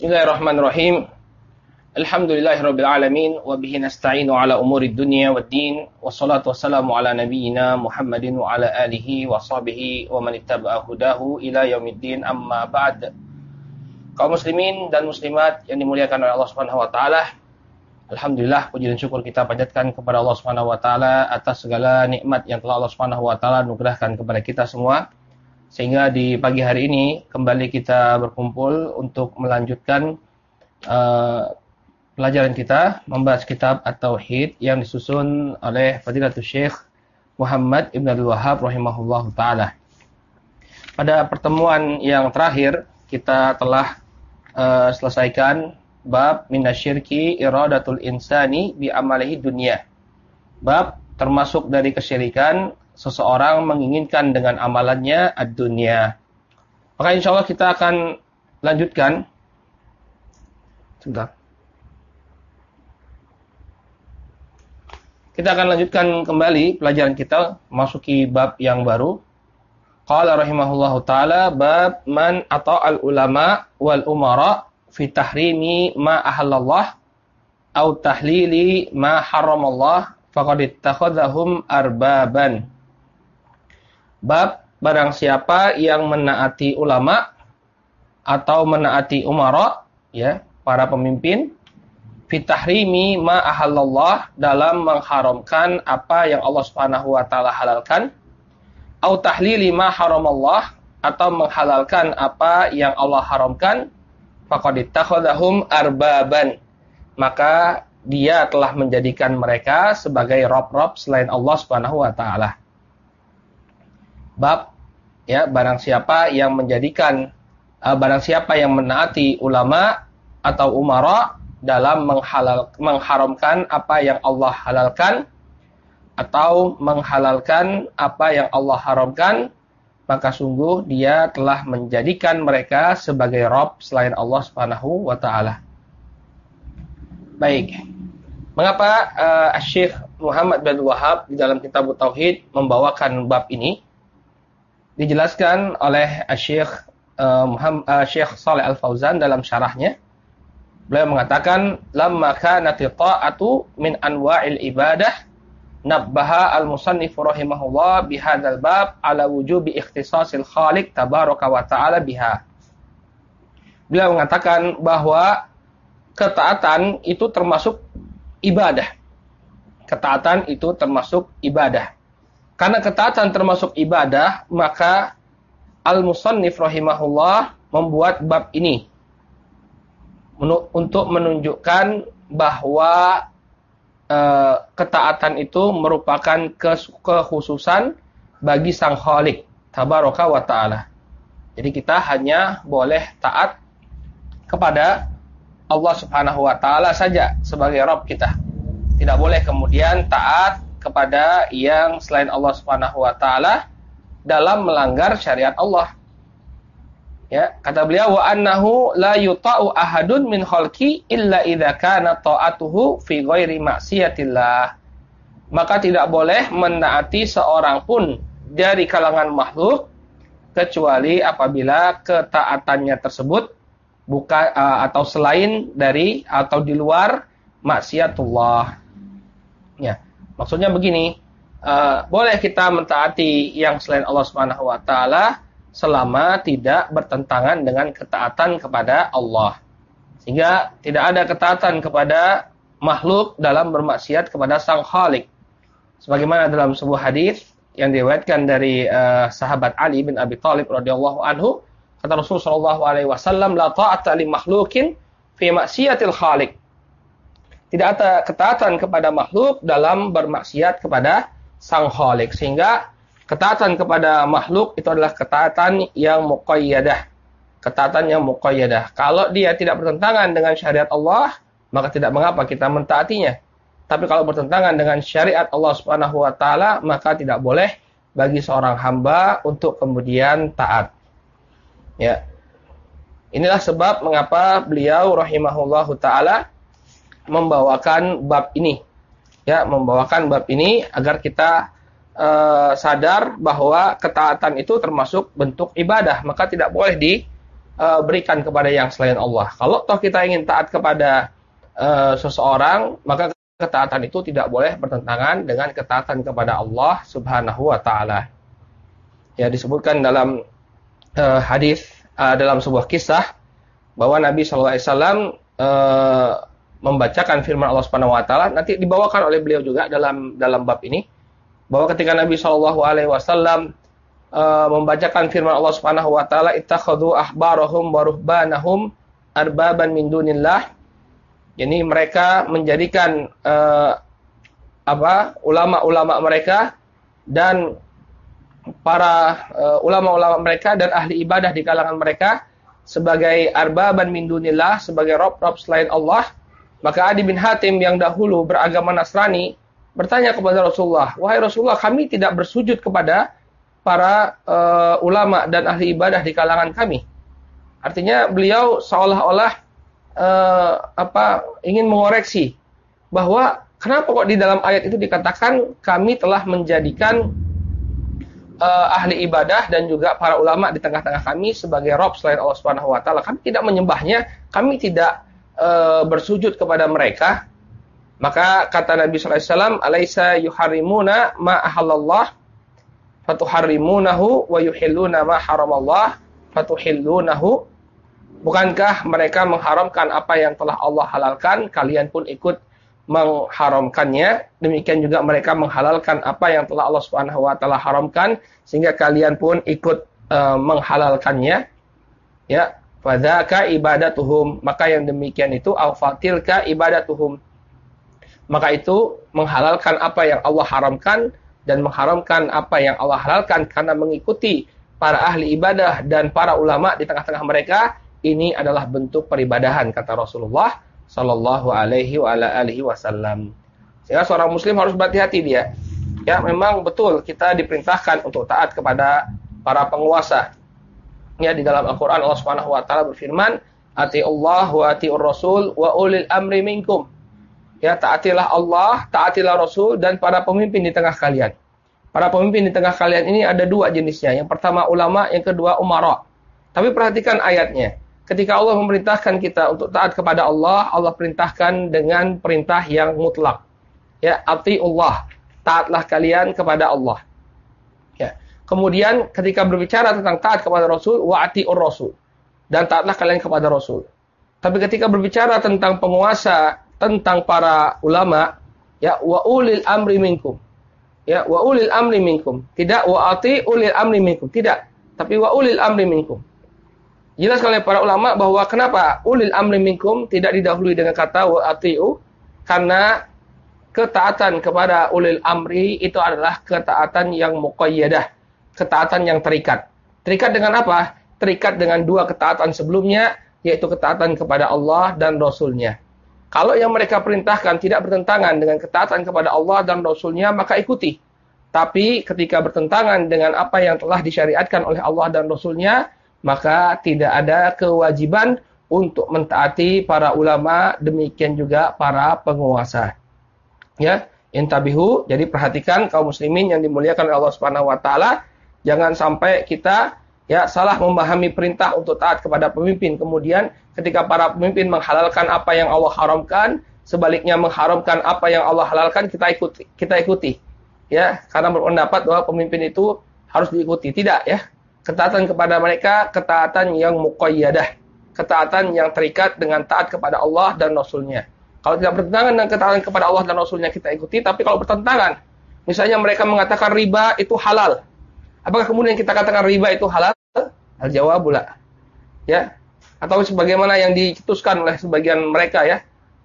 Bismillahirrahmanirrahim. Alhamdulillahirabbil alamin wa bihi nasta'inu ala umurid dunya waddin wassalatu wassalamu ala nabiyyina Muhammadin wa ala alihi wa sahbihi wa man ittaba'a hudahu ila yaumiddin, amma ba'd. Kaum muslimin dan muslimat yang dimuliakan oleh Allah Subhanahu wa taala, alhamdulillah puji dan syukur kita panjatkan kepada Allah Subhanahu wa taala atas segala nikmat yang telah Allah Subhanahu wa taala anugerahkan kepada kita semua. Sehingga di pagi hari ini kembali kita berkumpul untuk melanjutkan pelajaran kita membahas kitab At-Tauhid yang disusun oleh Fadilatul Syekh Muhammad Ibn Abdul Wahhab rahimahullahu ta'ala. Pada pertemuan yang terakhir kita telah selesaikan bab minasyirki iradatul insani bi amalihi dunya. Bab termasuk dari kesyirikan seseorang menginginkan dengan amalannya ad-dunya. Maka insya Allah kita akan lanjutkan. Sebentar. Kita akan lanjutkan kembali pelajaran kita, masuki bab yang baru. Qala rahimahullahu ta'ala, bab man ata'al ulama wal umara fi tahrimi ma ahallallah au tahlili ma haramallah faqad ittakhadhahum arbaban. Bab barang siapa yang menaati ulama atau menaati umara, ya, para pemimpin, fi tahrimi ma ahallallah, dalam mengharamkan apa yang Allah Subhanahu wa taala halalkan, au tahlili ma haramallah, atau menghalalkan apa yang Allah haramkan, faqad ittakhadhahum arbaban, maka dia telah menjadikan mereka sebagai rob-rob selain Allah Subhanahu wa taala. Bab, ya, barang siapa yang menaati ulama atau umara dalam mengharamkan apa yang Allah halalkan atau menghalalkan apa yang Allah haramkan, maka sungguh dia telah menjadikan mereka sebagai rob selain Allah Subhanahu wa taala. Baik. Mengapa Syekh Muhammad bin Wahhab di dalam kitab Tauhid membawakan bab ini? Dijelaskan oleh Syekh Shalih Al-Fauzan dalam syarahnya. Beliau mengatakan, lamma kanati ta'atu min anwa'il ibadah, nabbaha al-musannif rahimahullah bihadzal bab ala wujubi ikhtisasil khaliq tabaraka wa ta'ala biha. Beliau mengatakan bahwa ketaatan itu termasuk ibadah. Ketaatan itu termasuk ibadah. Karena ketaatan termasuk ibadah, maka al-musannif rahimahullah membuat bab ini untuk menunjukkan bahwa ketaatan itu merupakan kekhususan bagi Sang Khaliq tabaraka wa ta'ala. Jadi kita hanya boleh taat kepada Allah Subhanahu wa ta'ala saja sebagai Rabb kita. Tidak boleh kemudian taat kepada yang selain Allah Subhanahu wa taala dalam melanggar syariat Allah. Ya, kata beliau, wa annahu la yuta'u ahadun min khalqi illa idza kana ta'atuhu fi ghairi maksiatillah. Maka tidak boleh menaati seorang pun dari kalangan makhluk kecuali apabila ketaatannya tersebut bukan atau selain dari atau di luar maksiatullah. Ya. Maksudnya begini, boleh kita mentaati yang selain Allah Subhanahu wa taala selama tidak bertentangan dengan ketaatan kepada Allah. Sehingga tidak ada ketaatan kepada makhluk dalam bermaksiat kepada Sang Khaliq. Sebagaimana dalam sebuah hadis yang diriwayatkan dari sahabat Ali bin Abi Thalib radhiyallahu anhu, kata Rasulullah sallallahu alaihi wasallam, la ta'ata li makhlukin fi maksiatil khaliq. Tidak ada ketaatan kepada makhluk dalam bermaksiat kepada Sang Khaliq. Sehingga ketaatan kepada makhluk itu adalah ketaatan yang muqayyadah. Ketaatan yang muqayyadah. Kalau dia tidak bertentangan dengan syariat Allah, maka tidak mengapa kita mentaatinya. Tapi kalau bertentangan dengan syariat Allah Subhanahu wa taala, maka tidak boleh bagi seorang hamba untuk kemudian taat. Ya. Inilah sebab mengapa beliau rahimahullahu taala membawakan bab ini, ya, membawakan bab ini agar kita sadar bahwa ketaatan itu termasuk bentuk ibadah, maka tidak boleh berikan kepada yang selain Allah. Kalau toh kita ingin taat kepada seseorang, maka ketaatan itu tidak boleh bertentangan dengan ketaatan kepada Allah Subhanahu wa taala. Ya, disebutkan dalam hadis dalam sebuah kisah bahwa Nabi sallallahu alaihi wasallam membacakan firman Allah Subhanahu wa taala, nanti dibawakan oleh beliau juga dalam bab ini, bahwa ketika Nabi sallallahu alaihi wasallam membacakan firman Allah Subhanahu wa taala, ittakhadhu ahbarahum wa ruhbanahum arbaban min dunillah. Jadi mereka menjadikan ulama-ulama mereka dan para ulama-ulama mereka dan ahli ibadah di kalangan mereka sebagai arbaban min dunillah, sebagai rob-rob selain Allah. Maka Adi bin Hatim yang dahulu beragama Nasrani bertanya kepada Rasulullah, "Wahai Rasulullah, kami tidak bersujud kepada para ulama dan ahli ibadah di kalangan kami." Artinya beliau seolah-olah ingin mengoreksi bahwa kenapa kok di dalam ayat itu dikatakan kami telah menjadikan ahli ibadah dan juga para ulama di tengah-tengah kami sebagai rob selain Allah Subhanahu wa taala. Kami tidak menyembahnya, kami tidak bersujud kepada mereka. Maka kata Nabi sallallahu alaihi wasallam, "Alaisa yuharrimuna ma ahallallah fatuharrimunahu wa yuhilluna ma haramallah fatuhillunahu." Bukankah mereka mengharamkan apa yang telah Allah halalkan, kalian pun ikut mengharamkannya? Demikian juga mereka menghalalkan apa yang telah Allah Subhanahu wa taala haramkan, sehingga kalian pun ikut menghalalkannya. Ya, fadzaka ibadatuhum, maka yang demikian itu fatilka ibadatuhum. Maka itu menghalalkan apa yang Allah haramkan dan mengharamkan apa yang Allah halalkan karena mengikuti para ahli ibadah dan para ulama di tengah-tengah mereka. Ini adalah bentuk peribadahan, kata Rasulullah Sallallahu Alaihi Wasallam. Sehingga seorang Muslim harus berhati-hati dia. Ya, memang betul kita diperintahkan untuk taat kepada para penguasa. Ya, di dalam Al-Quran Allah Subhanahu Wa Taala berfirman, "Atiullah wa atiur Rasul wa ulil amri minkum." Ya, taatilah Allah, taatilah Rasul dan para pemimpin di tengah kalian. Para pemimpin di tengah kalian ini ada dua jenisnya. Yang pertama ulama, yang kedua umara. Tapi perhatikan ayatnya. Ketika Allah memerintahkan kita untuk taat kepada Allah, Allah perintahkan dengan perintah yang mutlak. Ya, atiullah, taatlah kalian kepada Allah. Ya. Kemudian ketika berbicara tentang taat kepada Rasul, wa atiur Rasul, dan taatlah kalian kepada Rasul. Tapi ketika berbicara tentang penguasa, tentang para ulama, ya, wa ulil amri minkum. Ya, wa ulil amri minkum. Tidak wa ati ulil amri minkum, tidak. Tapi wa ulil amri minkum. Jelas oleh para ulama bahwa kenapa ulil amri minkum tidak didahului dengan kata wa atiu, karena ketaatan kepada ulil amri itu adalah ketaatan yang muqayyadah, ketaatan yang terikat. Terikat dengan apa? Terikat dengan dua ketaatan sebelumnya, yaitu ketaatan kepada Allah dan Rasul-Nya. Kalau yang mereka perintahkan tidak bertentangan dengan ketaatan kepada Allah dan Rasul-Nya, maka ikuti. Tapi ketika bertentangan dengan apa yang telah disyariatkan oleh Allah dan Rasul-Nya, maka tidak ada kewajiban untuk mentaati para ulama, demikian juga para penguasa. Ya, intabihu, jadi perhatikan kaum muslimin yang dimuliakan oleh Allah Subhanahu wa taala, jangan sampai kita salah memahami perintah untuk taat kepada pemimpin. Kemudian ketika para pemimpin menghalalkan apa yang Allah haramkan, sebaliknya mengharamkan apa yang Allah halalkan, kita ikuti. Ya, karena berpendapat bahwa pemimpin itu harus diikuti. Tidak, ya. Ketaatan kepada mereka, ketaatan yang muqayyadah, ketaatan yang terikat dengan taat kepada Allah dan Rasul-Nya. Kalau tidak bertentangan dengan ketaatan kepada Allah dan Rasul-Nya, kita ikuti. Tapi kalau bertentangan, misalnya mereka mengatakan riba itu halal, apakah kemudian kita katakan riba itu halal? Al-jawab la. Ya. Atau sebagaimana yang dicetuskan oleh sebagian mereka, ya,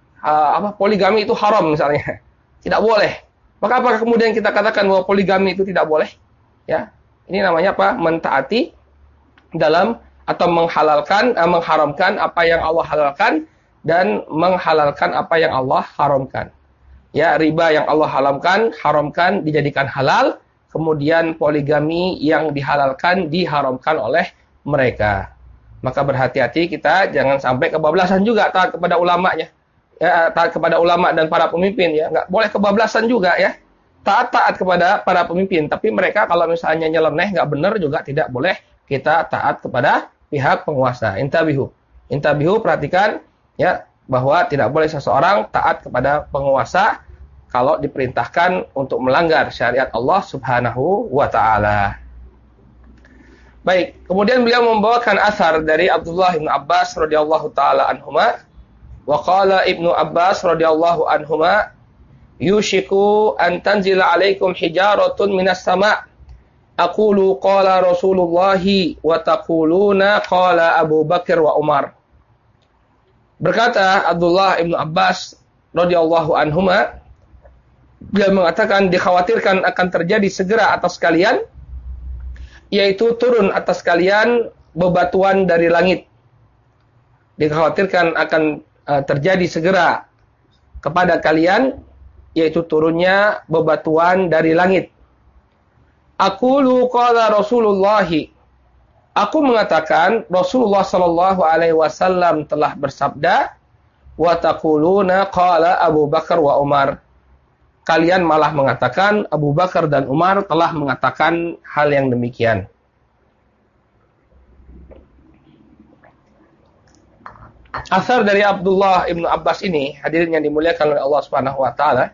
poligami itu haram misalnya, tidak boleh. Maka apakah kemudian kita katakan bahwa poligami itu tidak boleh? Ya. Ini namanya apa? Mentaati dalam atau mengharamkan apa yang Allah halalkan dan menghalalkan apa yang Allah haramkan. Ya, riba yang Allah haramkan dijadikan halal, kemudian poligami yang diharamkan oleh mereka. Maka berhati-hati kita jangan sampai kebablasan juga taat kepada ulamanya. Ya, taat kepada ulama dan para pemimpin, ya. Nggak boleh kebablasan juga, ya. Taat kepada para pemimpin, tapi mereka kalau misalnya nyeleneh nggak benar juga tidak boleh kita taat kepada pihak penguasa. Intabihu. Intabihu, perhatikan ya bahwa tidak boleh seseorang taat kepada penguasa kalau diperintahkan untuk melanggar syariat Allah Subhanahu wa taala. Baik, kemudian beliau membawakan asar dari Abdullah bin Abbas radhiyallahu taala anhuma. Wa qala Ibnu Abbas radhiyallahu anhuma, yushiku an tanzila alaikum hijaratun minas sama'. Aqulu qala Rasulullah wa taquluna qala Abu Bakar wa Umar. Berkata Abdullah bin Abbas radhiyallahu anhuma, dia mengatakan dikhawatirkan akan terjadi segera atas kalian, yaitu turun atas kalian bebatuan dari langit. Dikhawatirkan akan terjadi segera kepada kalian, yaitu turunnya bebatuan dari langit. Aqulu qala Rasulullah. Aku mengatakan Rasulullah sallallahu alaihi wasallam telah bersabda, wa taquluna qala Abu Bakar wa Umar. Kalian malah mengatakan Abu Bakar dan Umar telah mengatakan hal yang demikian. Asar dari Abdullah ibnu Abbas ini, hadirin yang dimuliakan oleh Allah Subhanahu wa taala,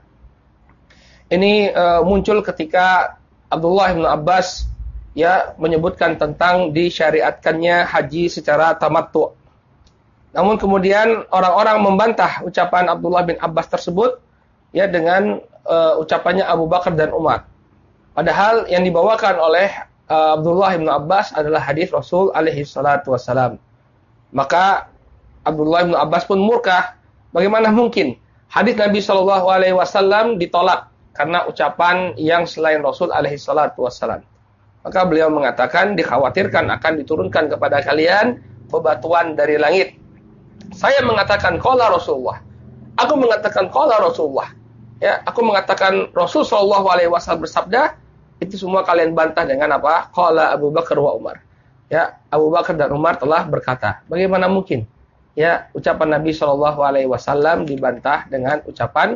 ini muncul ketika Abdullah ibnu Abbas ya menyebutkan tentang disyariatkannya haji secara tamattu. Namun kemudian orang-orang membantah ucapan Abdullah bin Abbas tersebut ya dengan ucapannya Abu Bakar dan Umar. Padahal yang dibawakan oleh Abdullah bin Abbas adalah hadis Rasul alaihi salatu wassalam. Maka Abdullah bin Abbas pun murka. Bagaimana mungkin hadis Nabi sallallahu alaihi wasallam ditolak karena ucapan yang selain Rasul alaihi salatu wassalam? Maka beliau mengatakan dikhawatirkan akan diturunkan kepada kalian bebatuan dari langit. Saya mengatakan qala Rasulullah. Aku mengatakan qala Rasulullah. Ya, aku mengatakan Rasul sallallahu alaihi wasallam bersabda, itu semua kalian bantah dengan apa? Qala Abu Bakar wa Umar. Ya, Abu Bakar dan Umar telah berkata. Bagaimana mungkin? Ya, ucapan Nabi sallallahu alaihi wasallam dibantah dengan ucapan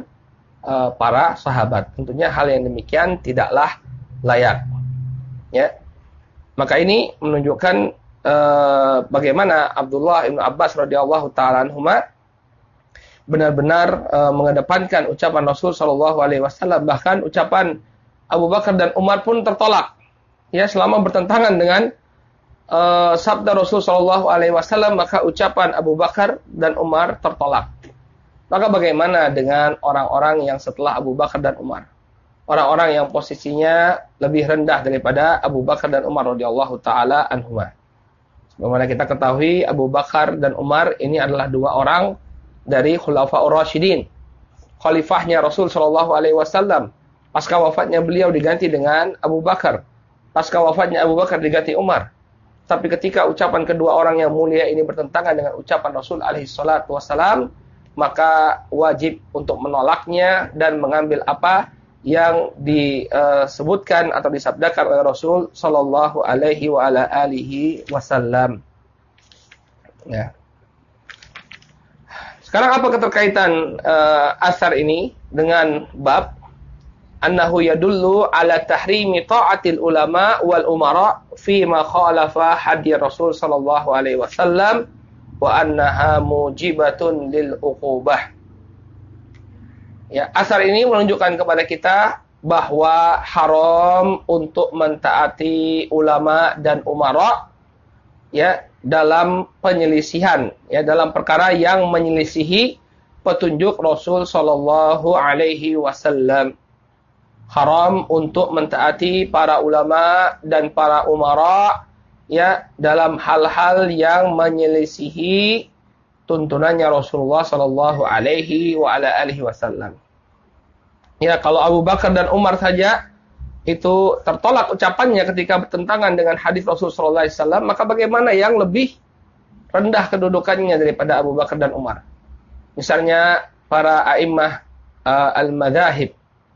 para sahabat. Tentunya hal yang demikian tidaklah layak. Ya. Maka ini menunjukkan bagaimana Abdullah bin Abbas radhiyallahu taala anhuma benar-benar mengedepankan ucapan Rasul sallallahu alaihi wasallam, bahkan ucapan Abu Bakar dan Umar pun tertolak. Ya, selama bertentangan dengan sabda Rasul sallallahu alaihi wasallam, maka ucapan Abu Bakar dan Umar tertolak. Maka bagaimana dengan orang-orang yang setelah Abu Bakar dan Umar? Orang-orang yang posisinya lebih rendah daripada Abu Bakar dan Umar radhiyallahu taala anhuma. Sebagaimana kita ketahui, Abu Bakar dan Umar ini adalah dua orang dari Khulafaur Rasyidin, khalifahnya Rasul sallallahu alaihi wasallam. Pasca wafatnya beliau diganti dengan Abu Bakar. Pasca wafatnya Abu Bakar diganti Umar. Tapi ketika ucapan kedua orang yang mulia ini bertentangan dengan ucapan Rasul alaihi salatu wasallam, maka wajib untuk menolaknya dan mengambil apa yang disebutkan atau disabdakan oleh Rasul sallallahu alaihi wa ala alihi wasallam. Ya. Sekarang apa keterkaitan asar ini dengan bab annahu yadullu ala tahrimi ta'atil ulama wal umara fi ma khalafa hadi Rasul sallallahu alaihi wasallam wa annaha mujibatun lil uqubah. Ya, asar ini menunjukkan kepada kita bahwa haram untuk mentaati ulama dan umara ya dalam penyelisihan, ya dalam perkara yang menyelisihi petunjuk Rasul sallallahu alaihi wasallam. Haram untuk mentaati para ulama dan para umara ya dalam hal-hal yang menyelisihi tuntunannya Rasulullah sallallahu alaihi wa ala alihi wasallam. Ya, kalau Abu Bakar dan Umar saja itu tertolak ucapannya ketika bertentangan dengan hadis Rasul sallallahu alaihi wasallam, maka bagaimana yang lebih rendah kedudukannya daripada Abu Bakar dan Umar? Misalnya para a'immah al-madzahib,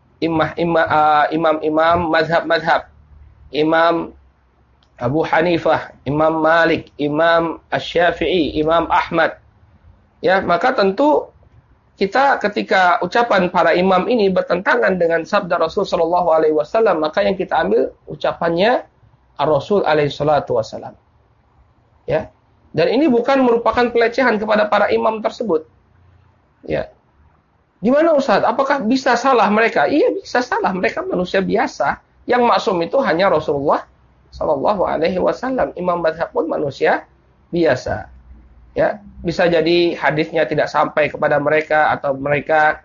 imam-imam mazhab-mazhab, Imam Abu Hanifah, Imam Malik, Imam Asy-Syafi'i, Imam Ahmad. Ya, maka tentu kita ketika ucapan para imam ini bertentangan dengan sabda Rasul sallallahu alaihi wasallam, maka yang kita ambil ucapannya Rasul alaihi salatu wasallam. Ya. Dan ini bukan merupakan pelecehan kepada para imam tersebut. Ya. Gimana Ustaz? Apakah bisa salah mereka? Iya, bisa salah. Mereka manusia biasa. Yang maksum itu hanya Rasulullah Shallallahu Alaihi Wasallam. Imam mazhab pun manusia biasa. Ya, bisa jadi hadisnya tidak sampai kepada mereka atau mereka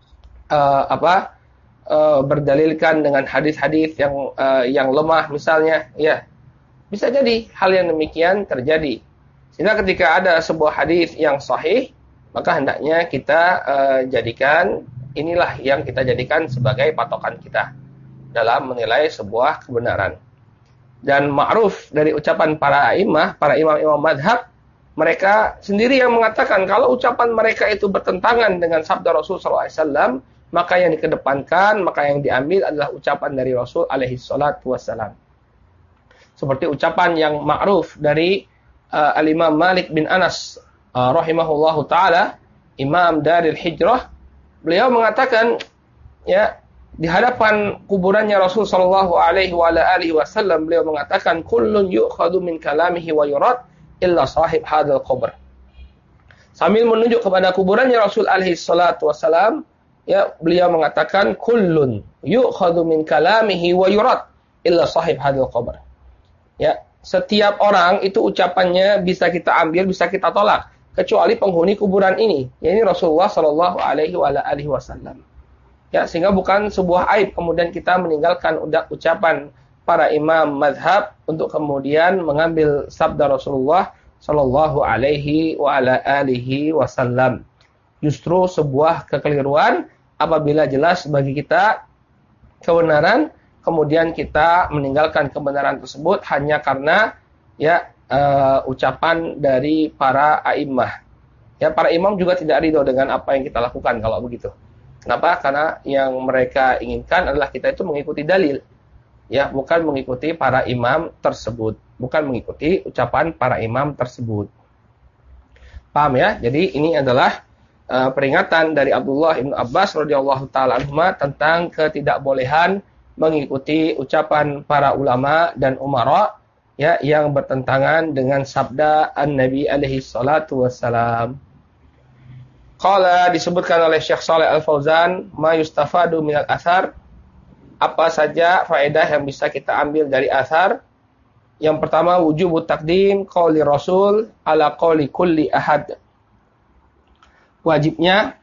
berdalilkan dengan hadis-hadis yang lemah misalnya. Ya, bisa jadi hal yang demikian terjadi. Sehingga ketika ada sebuah hadis yang sahih, maka hendaknya kita jadikan inilah yang kita jadikan sebagai patokan kita dalam menilai sebuah kebenaran. Dan ma'ruf dari ucapan para imam madhab, mereka sendiri yang mengatakan kalau ucapan mereka itu bertentangan dengan sabda Rasul SAW, maka yang dikedepankan, maka yang diambil adalah ucapan dari Rasul SAW. Seperti ucapan yang ma'ruf dari Al-Imam Malik bin Anas rahimahullahu ta'ala, Imam Daril Hijrah. Beliau mengatakan, ya, di hadapan kuburannya Rasul sallallahu alaihi wasallam, beliau mengatakan, kullun yu'khadu min kalamihi wa yurad illa sahib hadzal qabr. Sambil menunjuk kepada kuburannya Rasul alaihi salatu wasallam, ya, beliau mengatakan, kullun yu'khadu min kalamihi wa yurad illa sahib hadzal qabr. Ya, setiap orang itu ucapannya bisa kita ambil, bisa kita tolak, kecuali penghuni kuburan ini, yaitu Rasulullah sallallahu alaihi wasallam. Ya, sehingga bukan sebuah aib kemudian kita meninggalkan ucapan para imam mazhab untuk kemudian mengambil sabda Rasulullah sallallahu alaihi wasallam. Justru sebuah kekeliruan apabila jelas bagi kita kebenaran, kemudian kita meninggalkan kebenaran tersebut hanya karena ya ucapan dari para a'immah. Ya, para imam juga tidak ridho dengan apa yang kita lakukan kalau begitu. Kenapa? Karena yang mereka inginkan adalah kita itu mengikuti dalil. Ya, bukan mengikuti para imam tersebut, bukan mengikuti ucapan para imam tersebut. Paham ya? Jadi ini adalah peringatan dari Abdullah bin Abbas radhiyallahu taala anhuma tentang ketidakbolehan mengikuti ucapan para ulama dan umara, ya, yang bertentangan dengan sabda An-Nabi alaihi salatu wassalam. Qala, disebutkan oleh Syekh Shalih Al-Fauzan, ma yustafadu minal athar, apa saja faedah yang bisa kita ambil dari athar. Yang pertama, wujubut taqdim qauli Rasul ala qauli kulli ahad. Wajibnya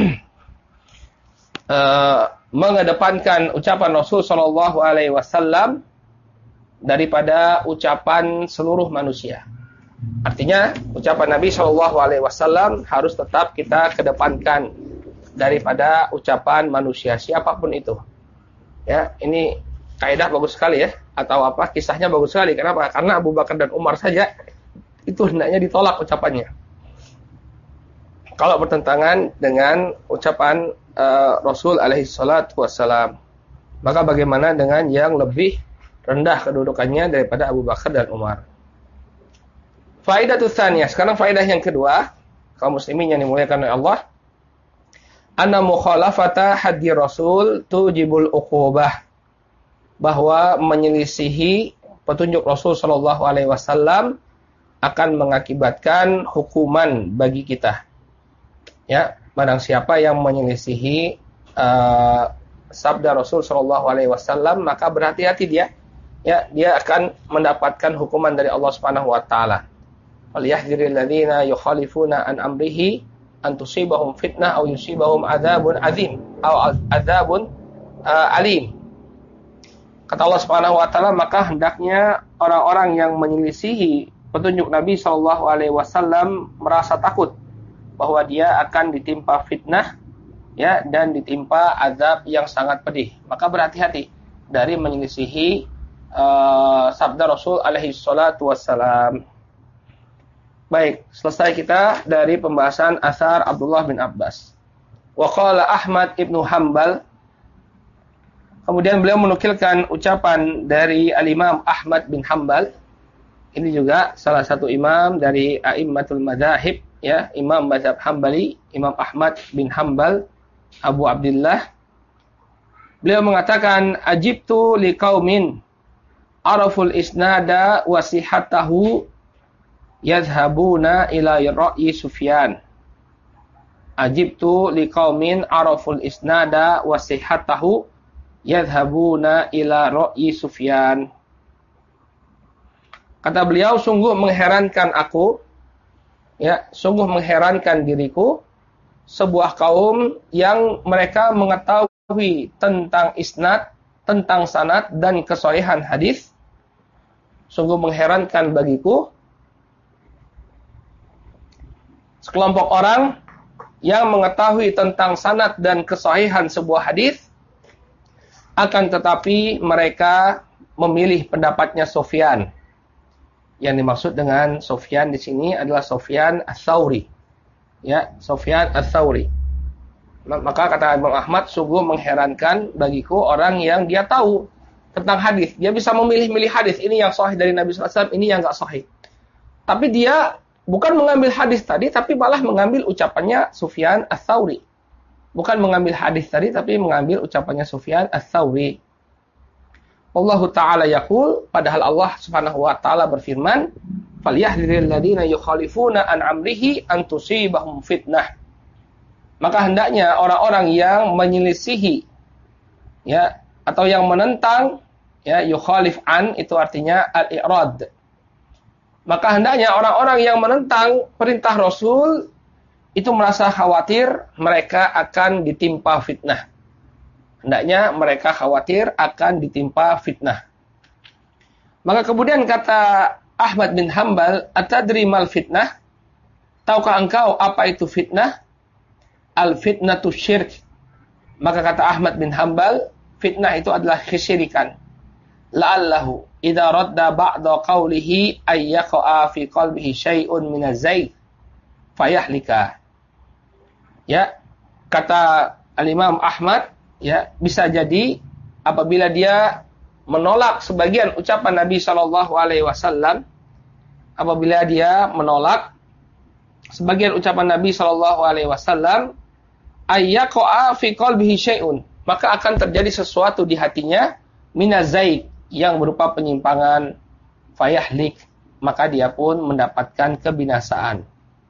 mengedepankan ucapan Rasul sallallahu alaihi wasallam daripada ucapan seluruh manusia. Artinya ucapan Nabi Shallallahu Alaihi Wasallam harus tetap kita kedepankan daripada ucapan manusia siapapun itu. Ya, ini kaidah bagus sekali ya, atau apa, kisahnya bagus sekali. Kenapa? Karena Abu Bakar dan Umar saja itu hendaknya ditolak ucapannya. Kalau bertentangan dengan ucapan Rasul Alaihi Wasallam, maka bagaimana dengan yang lebih rendah kedudukannya daripada Abu Bakar dan Umar? Faidatul tsaniyah. Sekarang faidah yang kedua, kaum muslimin yang dimuliakan oleh Allah. Anna mukhalafata hadyi Rasul tujibul uqubah. Bahwa menyelisihi petunjuk Rasul sallallahu alaihi wasallam akan mengakibatkan hukuman bagi kita. Ya, barang siapa yang menyelisihi sabda Rasul sallallahu alaihi wasallam, maka berhati-hati dia. Ya, dia akan mendapatkan hukuman dari Allah Subhanahu wa taala. Falyahdhiril ladzina yukhalifuna an amrihi an tusibahum fitnah aw yusibahum adzabun azim aw adzabun alim. Kata Allah Subhanahu wa taala, maka hendaknya orang-orang yang menyelisihi petunjuk Nabi sallallahu alaihi wasallam merasa takut bahwa dia akan ditimpa fitnah, ya, dan ditimpa azab yang sangat pedih. Maka berhati-hati dari menyelisihi sabda Rasul alaihi salatu wassalam. Baik, selesai kita dari pembahasan asar Abdullah bin Abbas. Wa qala Ahmad ibnu Hanbal. Kemudian beliau menukilkan ucapan dari Al-Imam Ahmad bin Hanbal. Ini juga salah satu imam dari a'immatul madzahib, ya, imam mazhab Hambali, Imam Ahmad bin Hanbal, Abu Abdullah. Beliau mengatakan, ajibtu liqaumin araful isnada wa sihhatahu yadhhabuna ila ra'yi Sufyan. Ajibtu liqaumin araful isnada wa sihhatahu yadhhabuna ila ra'yi Sufyan. Kata beliau, sungguh mengherankan aku, ya, sungguh mengherankan diriku, sebuah kaum yang mereka mengetahui tentang isnad, tentang sanad dan kesahihan hadis. Sungguh mengherankan bagiku sekelompok orang yang mengetahui tentang sanad dan kesahihan sebuah hadis, akan tetapi mereka memilih pendapatnya Sufyan. Yang dimaksud dengan Sufyan di sini adalah Sufyan Ats-Tsauri. Ya, Sufyan Ats-Tsauri. Maka kata Imam Ahmad, sungguh mengherankan bagiku orang yang dia tahu tentang hadis. Dia bisa memilih-milih hadis, ini yang sahih dari Nabi SAW, ini yang enggak sahih. Tapi dia bukan mengambil hadis tadi, tapi malah mengambil ucapannya Sufyan Ats-Tsauri. Bukan mengambil hadis tadi, tapi mengambil ucapannya Sufyan Ats-Tsauri. Allah Ta'ala yaqul, padahal Allah Subhanahu wa Ta'ala berfirman, "Falyahdharil ladzina yukhalifuna an amrihi an tusibahum fitnah." Maka hendaknya orang-orang yang menyelisihi, ya, atau yang menentang, ya, yukhalif an itu artinya al-i'rad. Maka hendaknya orang-orang yang menentang perintah Rasul itu merasa khawatir mereka akan ditimpa fitnah. Hendaknya mereka khawatir akan ditimpa fitnah. Maka kemudian kata Ahmad bin Hanbal, "Atadri mal fitnah?" Tahukah engkau apa itu fitnah? Al-fitnatu syirk. Maka kata Ahmad bin Hanbal, fitnah itu adalah kesyirikan. La'allahu idza radda ba'da qawlihi ay yaqa'a fi qalbihi syai'un min az-zayg fayahlika. Ya, kata Al-Imam Ahmad, ya, bisa jadi apabila dia menolak sebagian ucapan Nabi Shallallahu Alaihi Wasallam, apabila dia menolak sebagian ucapan Nabi Shallallahu Alaihi Wasallam, ayyaqa'a fi qalbihi syai'un, maka akan terjadi sesuatu di hatinya minazaik yang berupa penyimpangan, fayahlik, maka dia pun mendapatkan kebinasaan.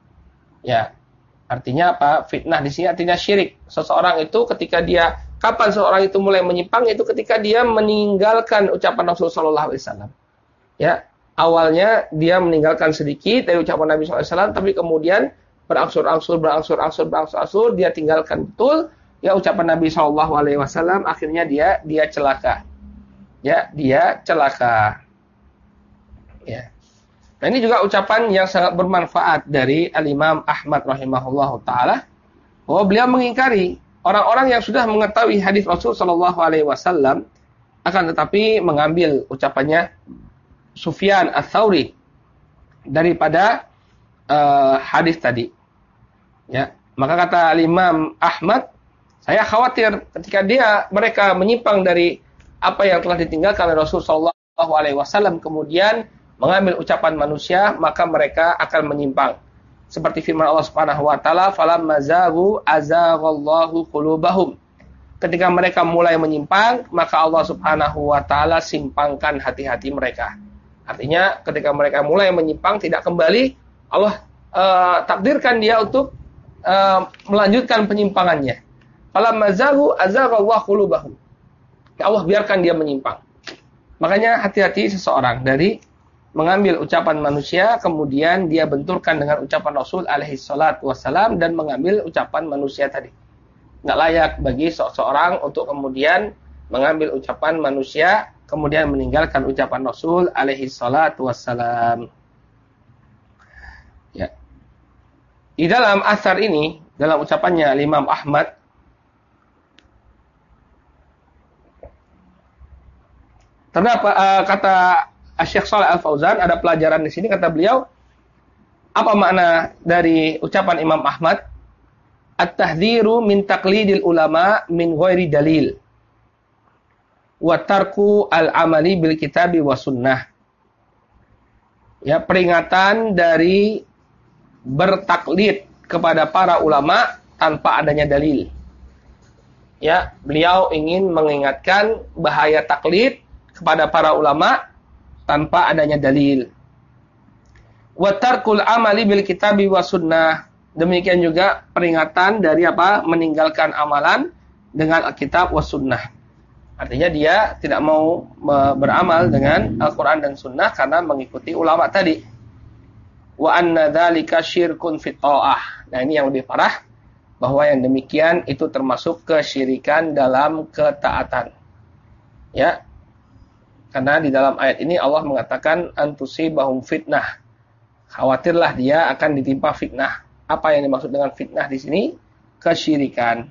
Ya, artinya apa? Fitnah di sini artinya syirik. Seseorang itu ketika dia, kapan seorang itu mulai menyimpang, itu ketika dia meninggalkan ucapan Rasulullah SAW. Ya, awalnya dia meninggalkan sedikit dari ucapan Nabi SAW, tapi kemudian berangsur-angsur dia tinggalkan betul ya ucapan Nabi SAW. Akhirnya dia celaka. Ya, dia celaka. Ya. Nah, ini juga ucapan yang sangat bermanfaat dari Al-Imam Ahmad rahimahullahu taala, bahwa beliau mengingkari orang-orang yang sudah mengetahui hadis Rasul sallallahu alaihi wasallam, akan tetapi mengambil ucapannya Sufyan Ats-Tsauri daripada hadis tadi. Ya, maka kata Imam Ahmad, saya khawatir ketika mereka menyimpang dari apa yang telah ditinggalkan oleh Rasul sallallahu alaihi wasallam, kemudian mengambil ucapan manusia, maka mereka akan menyimpang. Seperti firman Allah Subhanahu wa taala, "Falamma zaghu azaghallahu qulubahum." Ketika mereka mulai menyimpang, maka Allah Subhanahu wa taala simpangkan hati-hati mereka. Artinya ketika mereka mulai menyimpang tidak kembali, Allah takdirkan dia untuk melanjutkan penyimpangannya. Falamma zaghu azaghallahu qulubahum. Allah biarkan dia menyimpang. Makanya hati-hati seseorang dari mengambil ucapan manusia, kemudian dia benturkan dengan ucapan Rasul alaihi salatu wassalam dan mengambil ucapan manusia tadi. Nggak layak bagi seseorang untuk kemudian mengambil ucapan manusia, kemudian meninggalkan ucapan Rasul alaihi salatu wassalam. Ya. Di dalam asar ini, dalam ucapannya Imam Ahmad, terdapat kata Syekh Shalih Al-Fauzan, ada pelajaran di sini, kata beliau, apa makna dari ucapan Imam Ahmad? At-tahdhiru min taqlidil ulama min ghairi dalil wa tarku al-amali bil kitabi wa sunnah. Ya, peringatan dari bertaklid kepada para ulama tanpa adanya dalil. Ya, beliau ingin mengingatkan bahaya taklid kepada para ulama tanpa adanya dalil. Wa tarkul amali bil kitabi was sunnah. Demikian juga peringatan dari apa? Meninggalkan amalan dengan Alkitab was sunnah. Artinya dia tidak mau beramal dengan Al-Quran dan Sunnah karena mengikuti ulama tadi. Wa anna dzalika syirkun fit ta'ah. Nah, ini yang lebih parah, bahwa yang demikian itu termasuk kesyirikan dalam ketaatan. Ya. Karena di dalam ayat ini Allah mengatakan antusibahum fitnah. Khawatirlah dia akan ditimpa fitnah. Apa yang dimaksud dengan fitnah di sini? Kesyirikan.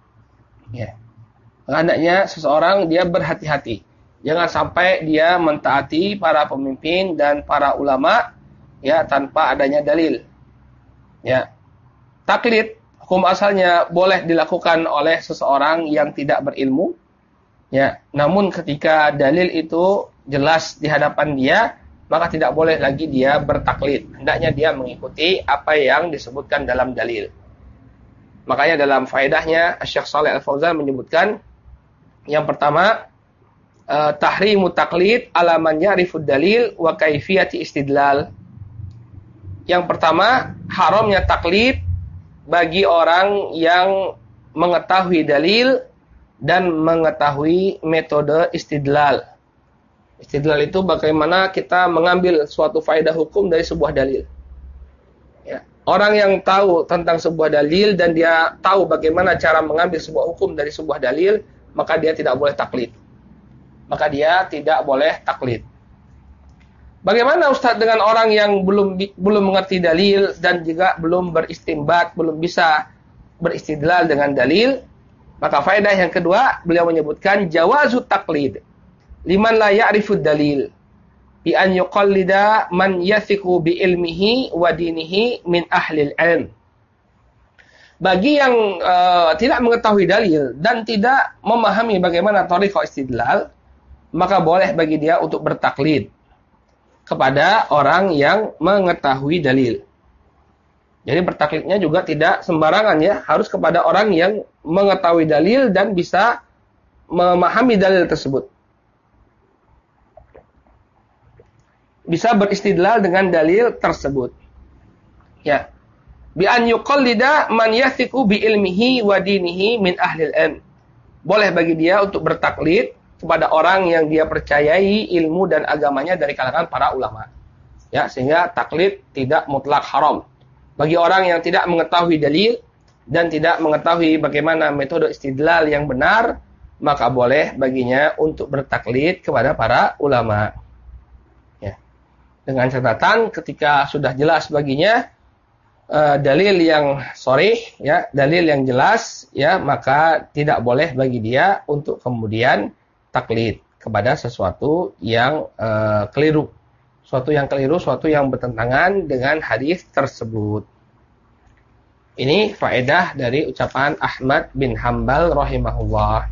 Ya. Hendaknya seseorang dia berhati-hati. Jangan sampai dia mentaati para pemimpin dan para ulama ya tanpa adanya dalil. Ya. Taklid hukum asalnya boleh dilakukan oleh seseorang yang tidak berilmu. Ya, namun ketika dalil itu jelas di hadapan dia, maka tidak boleh lagi dia bertaklid. Hendaknya dia mengikuti apa yang disebutkan dalam dalil. Makanya dalam faedahnya Syekh Shalih Al-Fauzan menyebutkan yang pertama, tahrimu taklid ala man ya'rifud dalil wa kaifiyati istidlal. Yang pertama, haramnya taklid bagi orang yang mengetahui dalil dan mengetahui metode istidlal. Istidlal itu bagaimana kita mengambil suatu faedah hukum dari sebuah dalil. Ya. Orang yang tahu tentang sebuah dalil dan dia tahu bagaimana cara mengambil sebuah hukum dari sebuah dalil, maka dia tidak boleh taklid. Maka dia tidak boleh taklid. Bagaimana Ustaz dengan orang yang belum mengerti dalil dan juga belum beristinbat, belum bisa beristidlal dengan dalil? Maka faedah yang kedua, beliau menyebutkan jawazu taklid liman la ya'rifud dalil bi an yuqallida man yathiqu bi ilmihi wa dinihi min ahlil ilm. Bagi yang tidak mengetahui dalil dan tidak memahami bagaimana thariqah istidlal, maka boleh bagi dia untuk bertaklid kepada orang yang mengetahui dalil. Jadi bertaklidnya juga tidak sembarangan ya, harus kepada orang yang mengetahui dalil dan bisa memahami dalil tersebut. Bisa beristidlal dengan dalil tersebut. Ya. Bi an yuqallida man yathiqu bi ilmihi wa dinihi min ahlil ilm. Boleh bagi dia untuk bertaklid kepada orang yang dia percayai ilmu dan agamanya dari kalangan para ulama. Ya, sehingga taklid tidak mutlak haram. Bagi orang yang tidak mengetahui dalil dan tidak mengetahui bagaimana metode istidlal yang benar, maka boleh baginya untuk bertaklid kepada para ulama. Ya. Dengan catatan ketika sudah jelas baginya dalil yang sharih, ya, dalil yang jelas, ya, maka tidak boleh bagi dia untuk kemudian taklid kepada sesuatu yang keliru. Suatu yang keliru, suatu yang bertentangan dengan hadis tersebut. Ini faedah dari ucapan Ahmad bin Hanbal rahimahullah.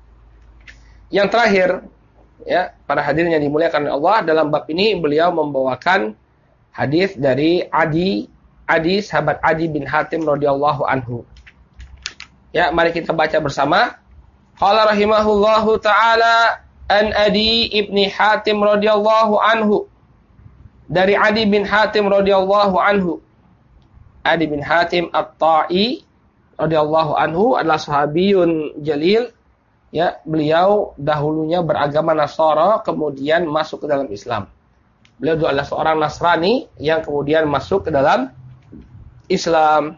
Yang terakhir, ya, para hadirin yang dimuliakan oleh Allah, dalam bab ini beliau membawakan hadis dari sahabat Adi bin Hatim radhiyallahu anhu. Ya, mari kita baca bersama. Qala rahimahullahu taala an Adi ibni Hatim radhiyallahu anhu. Dari Adi bin Hatim radhiyallahu anhu. Adi bin Hatim At-Ta'i radhiyallahu anhu adalah sahabiyun jalil. Ya, beliau dahulunya beragama Nasara, kemudian masuk ke dalam Islam. Beliau adalah seorang Nasrani yang kemudian masuk ke dalam Islam.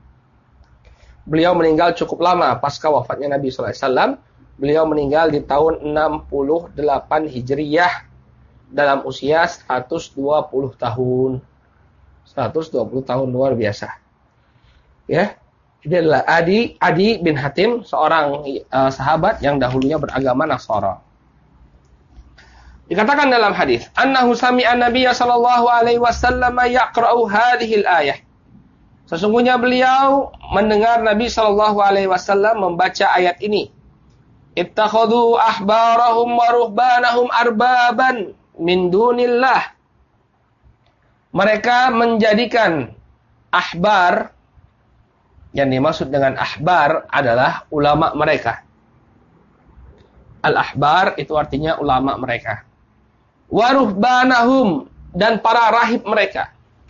Beliau meninggal cukup lama pasca wafatnya Nabi sallallahu alaihi wasallam. Beliau meninggal di tahun 68 Hijriyah dalam usia 120 tahun. 120 tahun, luar biasa. Ya. Dia adalah Adi bin Hatim, seorang sahabat yang dahulunya beragama Nasara. Dikatakan dalam hadis, annahu sami'a Nabiyya sallallahu alaihi wasallam yaqra'u hadhil ayah. Sesungguhnya beliau mendengar Nabi sallallahu alaihi wasallam membaca ayat ini. Ittakhadhu ahbarahum wa ruhbanahum arbaban min dunillah. Mereka menjadikan ahbar, yang dimaksud dengan ahbar adalah ulama mereka. Al-ahbar itu artinya ulama mereka. Wa ruhbanahum, dan para rahib mereka.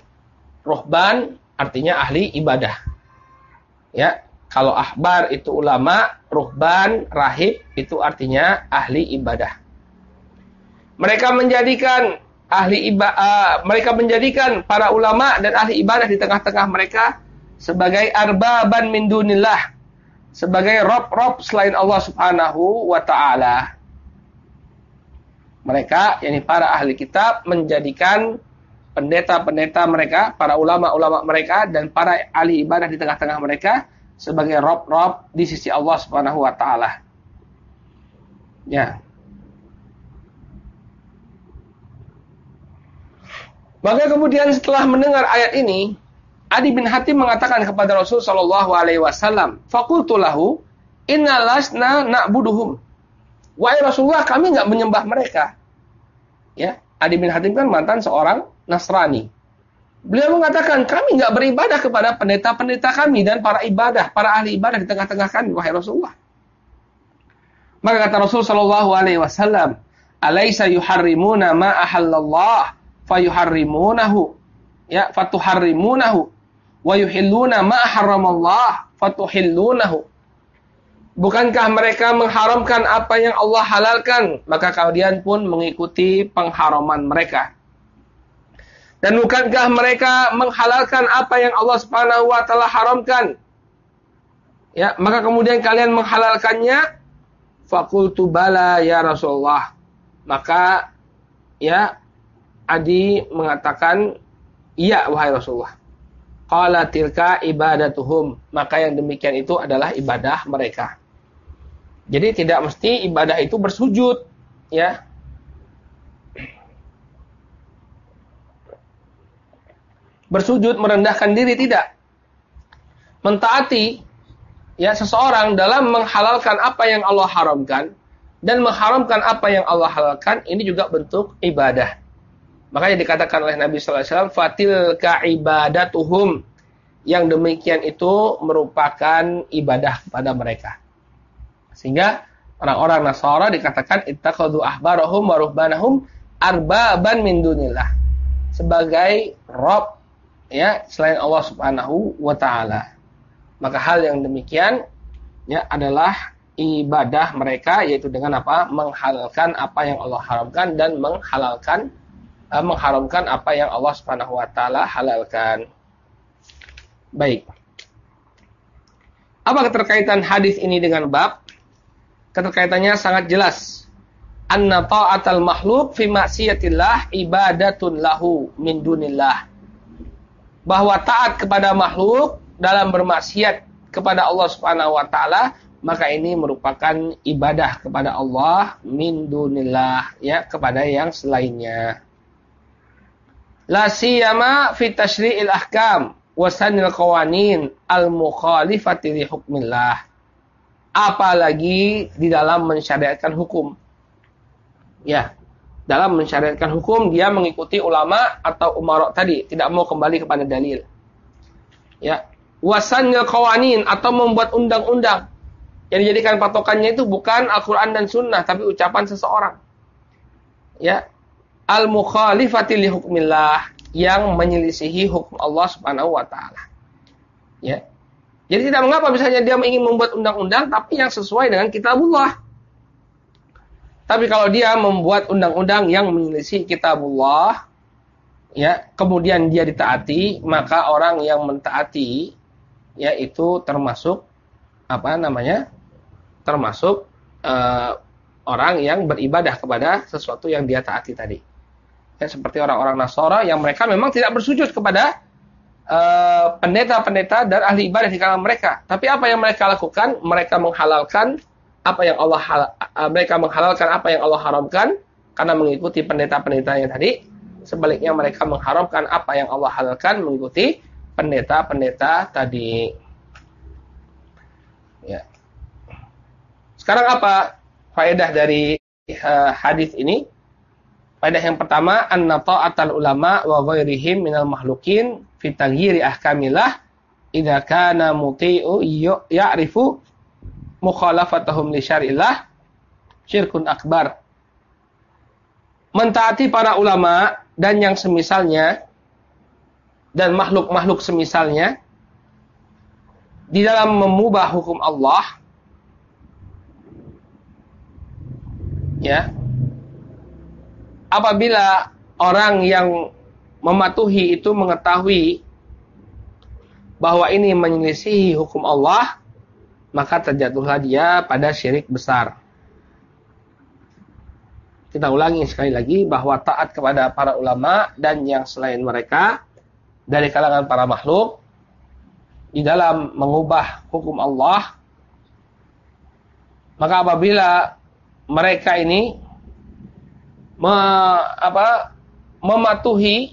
Ruhban artinya ahli ibadah. Ya, kalau ahbar itu ulama, ruhban, rahib itu artinya ahli ibadah. Mereka menjadikan mereka menjadikan para ulama dan ahli ibadah di tengah-tengah mereka sebagai arbaban min dunillah, sebagai rob-rob selain Allah Subhanahu wa taala. Mereka, yakni para ahli kitab, menjadikan pendeta-pendeta mereka, para ulama-ulama mereka dan para ahli ibadah di tengah-tengah mereka sebagai rob-rob di sisi Allah Subhanahu wa taala. Ya. Maka kemudian setelah mendengar ayat ini, Adi bin Hatim mengatakan kepada Rasul sallallahu alaihi wasallam, "Faqultu lahu, inna lasna na'buduhum." Wahai Rasulullah, kami enggak menyembah mereka. Ya, Adi bin Hatim kan mantan seorang Nasrani. Beliau mengatakan, kami enggak beribadah kepada pendeta-pendeta kami dan para ahli ibadah di tengah-tengah kami, wahai Rasulullah. Maka kata Rasul sallallahu alaihi wasallam, "Alaisa yuharrimuna ma ahallallah fayuharrimunahu, ya, fatuharrimunahu wa yuhilluna ma haramallah fatuhillunahu." Bukankah mereka mengharamkan apa yang Allah halalkan, maka kalian pun mengikuti pengharaman mereka. Dan bukankah mereka menghalalkan apa yang Allah Subhanahu wa taala haramkan, ya, maka kemudian kalian menghalalkannya. Faqultu bala ya Rasulullah. Maka ya Adi mengatakan, iya wahai Rasulullah. Qala tilka ibadatuhum. Maka yang demikian itu adalah ibadah mereka. Jadi tidak mesti ibadah itu bersujud, ya. Bersujud merendahkan diri tidak. Mentaati ya seseorang dalam menghalalkan apa yang Allah haramkan dan mengharamkan apa yang Allah halalkan, ini juga bentuk ibadah. Makanya dikatakan oleh Nabi sallallahu alaihi wasallam, fatilka ibadatuhum. Yang demikian itu merupakan ibadah kepada mereka. Sehingga orang-orang Nasara dikatakan ittakhadhu ahbarahum wa ruhbanahum arbaban min dunillah, sebagai rob, ya, selain Allah Subhanahu wa taala. Maka hal yang demikian ya adalah ibadah mereka, yaitu dengan apa? Menghalalkan apa yang Allah haramkan dan mengharamkan apa yang Allah Subhanahu wa taala halalkan. Baik. Apa keterkaitan hadis ini dengan bab? Keterkaitannya sangat jelas. Anna ta'atal makhluk fi maksiatillah ibadatun lahu min dunillah. Bahwa taat kepada makhluk dalam bermaksiat kepada Allah Subhanahu wa taala, maka ini merupakan ibadah kepada Allah min dunillah, ya, kepada yang selainnya. La siyama fi tasyri'il ahkam wa sanil qawanin al-mukhalifati li hukmillah. Apalagi di dalam mensyariatkan hukum. Ya, dalam mensyariatkan hukum dia mengikuti ulama atau umarok tadi, tidak mau kembali kepada dalil. Ya, wasanil qawanin atau membuat undang-undang yang dijadikan patokannya itu bukan Al-Qur'an dan Sunnah tapi ucapan seseorang. Ya, al-mukhalifati li hukmillah, yang menyelisihi hukum Allah Subhanahu wa taala. Ya. Jadi tidak mengapa misalnya dia ingin membuat undang-undang tapi yang sesuai dengan kitabullah. Tapi kalau dia membuat undang-undang yang menyelisih kitabullah, ya, kemudian dia ditaati, maka orang yang mentaati yaitu termasuk termasuk orang yang beribadah kepada sesuatu yang dia taati tadi. Ya, seperti orang-orang Nasara yang mereka memang tidak bersujud kepada pendeta-pendeta dan ahli ibadah di kalangan mereka. Tapi apa yang mereka lakukan? Mereka menghalalkan apa yang Allah haramkan karena mengikuti pendeta-pendetanya tadi. Sebaliknya mereka mengharamkan apa yang Allah halalkan mengikuti pendeta-pendeta tadi. Ya. Sekarang apa faedah dari hadis ini? Faedah yang pertama, anna ta'atal ulama wa ghairihim minal makhlukin fi taghyiri ahkamillah idza kana muti'u ya'rifu mukhalafatahum li syar'illah syirkun akbar. Mentaati para ulama dan yang semisalnya dan makhluk-makhluk semisalnya di dalam mengubah hukum Allah, ya, apabila orang yang mematuhi itu mengetahui bahwa ini menyelisihi hukum Allah, maka terjatuhlah dia pada syirik besar. Kita ulangi sekali lagi bahwa taat kepada para ulama dan yang selain mereka dari kalangan para makhluk di dalam mengubah hukum Allah, maka apabila mereka ini mematuhi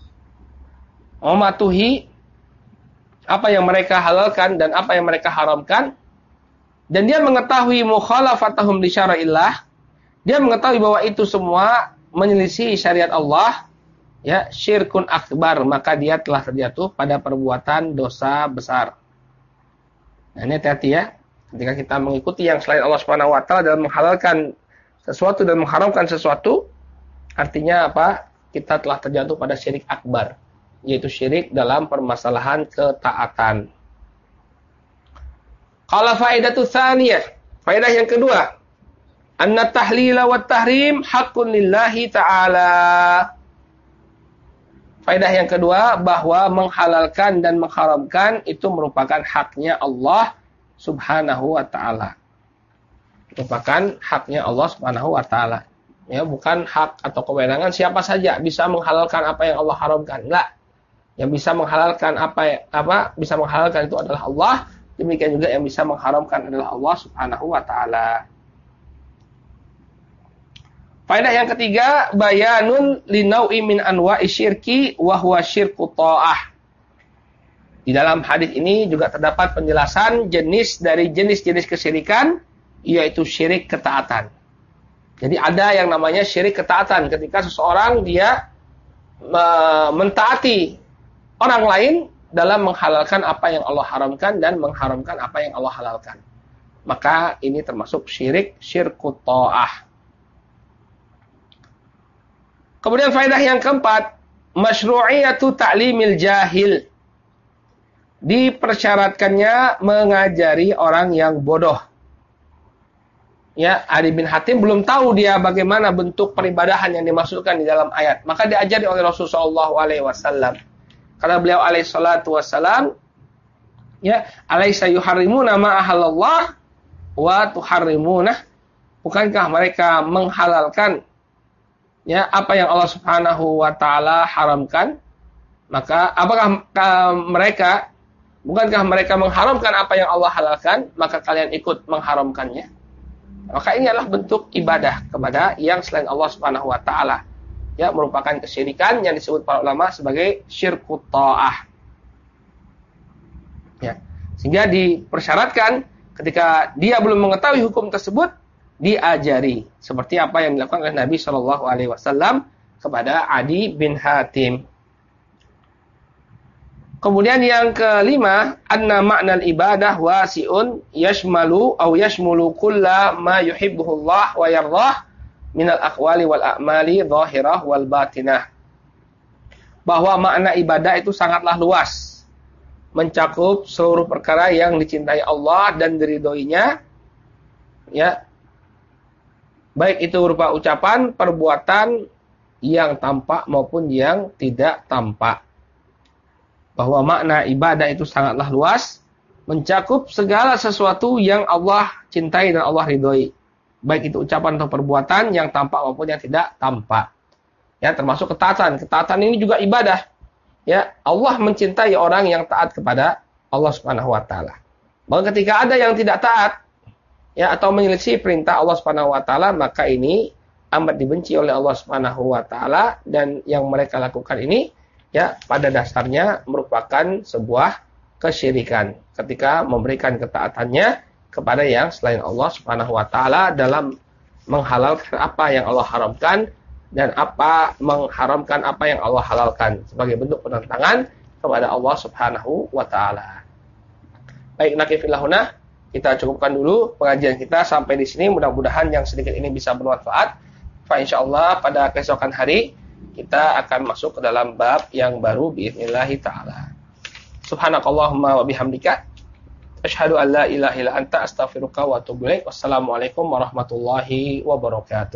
apa yang mereka halalkan dan apa yang mereka haramkan, dan dia mengetahui mukhalafatahum li syara'illah, dia mengetahui bahwa itu semua menyelisih syariat Allah, ya, syirkun akbar, maka dia telah terjatuh pada perbuatan dosa besar. Nah, ini hati-hati ya, ketika kita mengikuti yang selain Allah Subhanahu wa taala dalam menghalalkan sesuatu dan mengharamkan sesuatu, artinya apa? Kita telah terjatuh pada syirik akbar, yaitu syirik dalam permasalahan ketaatan. Qala faidatu tsaniyah, faedah yang kedua, anna tahlila wa tahrim haqqun lillahi ta'ala. Faedah yang kedua, bahwa menghalalkan dan mengharamkan itu merupakan haknya Allah Subhanahu wa ta'ala. Merupakan haknya Allah Subhanahu wa ta'ala. Ya, bukan hak atau kewenangan siapa saja bisa menghalalkan apa yang Allah haramkan. Enggak. Yang bisa menghalalkan bisa menghalalkan itu adalah Allah. Demikian juga yang bisa mengharamkan adalah Allah Subhanahu wa ta'ala. Faedah yang ketiga, bayanun linau'i min anwa'i syirki wa huwa syirku ta'ah. Di dalam hadis ini juga terdapat penjelasan jenis dari jenis-jenis kesyirikan, yaitu syirik ketaatan. Jadi ada yang namanya syirik ketaatan, ketika seseorang dia mentaati orang lain dalam menghalalkan apa yang Allah haramkan dan mengharamkan apa yang Allah halalkan. Maka ini termasuk syirku ta'ah. Kemudian faedah yang keempat, masyru'iyatu ta'limil jahil. Dipersyaratkannya mengajari orang yang bodoh. Ya, Adi bin Hatim belum tahu dia bagaimana bentuk peribadahan yang dimaksudkan di dalam ayat. Maka diajari oleh Rasulullah SAW. Karena beliau alaihi salatu wassalam, ya, alaisa yuharrimuna ma ahallallah wa tuharrimunah. Bukankah mereka menghalalkan, ya, apa yang Allah Subhanahu wa taala haramkan? Maka apakah bukankah mereka mengharamkan apa yang Allah halalkan, maka kalian ikut mengharamkannya? Maka ini adalah bentuk ibadah kepada yang selain Allah Subhanahu wa taala. Ya, merupakan kesyirikan yang disebut para ulama sebagai syirku ta'ah. Ya. Sehingga dipersyaratkan ketika dia belum mengetahui hukum tersebut, diajari seperti apa yang dilakukan oleh Nabi Shallallahu alaihi wasallam kepada Adi bin Hatim. Kemudian yang kelima, anna ma'nal ibadah wasi'un yashmulu kulla ma yuhibbuhu Allah wa yardah minal aqwali wal a'mali zahirah wal batinah. Bahwa makna ibadah itu sangatlah luas, mencakup seluruh perkara yang dicintai Allah dan diridhoinya, ya, baik itu berupa ucapan, perbuatan yang tampak maupun yang tidak tampak. Bahwa makna ibadah itu sangatlah luas, mencakup segala sesuatu yang Allah cintai dan Allah ridhoi, baik itu ucapan atau perbuatan yang tampak maupun yang tidak tampak. Ya, termasuk ketaatan. Ketaatan ini juga ibadah. Ya, Allah mencintai orang yang taat kepada Allah Subhanahu wa taala. Bahwa ketika ada yang tidak taat, ya, atau menyelisih perintah Allah Subhanahu wa taala, maka ini amat dibenci oleh Allah Subhanahu wa taala, dan yang mereka lakukan ini, ya, pada dasarnya merupakan sebuah kesyirikan ketika memberikan ketaatannya kepada yang selain Allah Subhanahu wa taala dalam menghalalkan apa yang Allah haramkan dan mengharamkan apa yang Allah halalkan sebagai bentuk penentangan kepada Allah Subhanahu wa taala. Baik, nakifillahuna, kita cukupkan dulu pengajian kita sampai di sini. Mudah-mudahan yang sedikit ini bisa bermanfaat. Fa insyaallah pada keesokan hari kita akan masuk ke dalam bab yang baru biidznillah taala. Subhanakallahumma wa bihamdika asyhadu an la ilaha illa anta astaghfiruka wa atubu ilaik. Wassalamualaikum warahmatullahi wabarakatuh.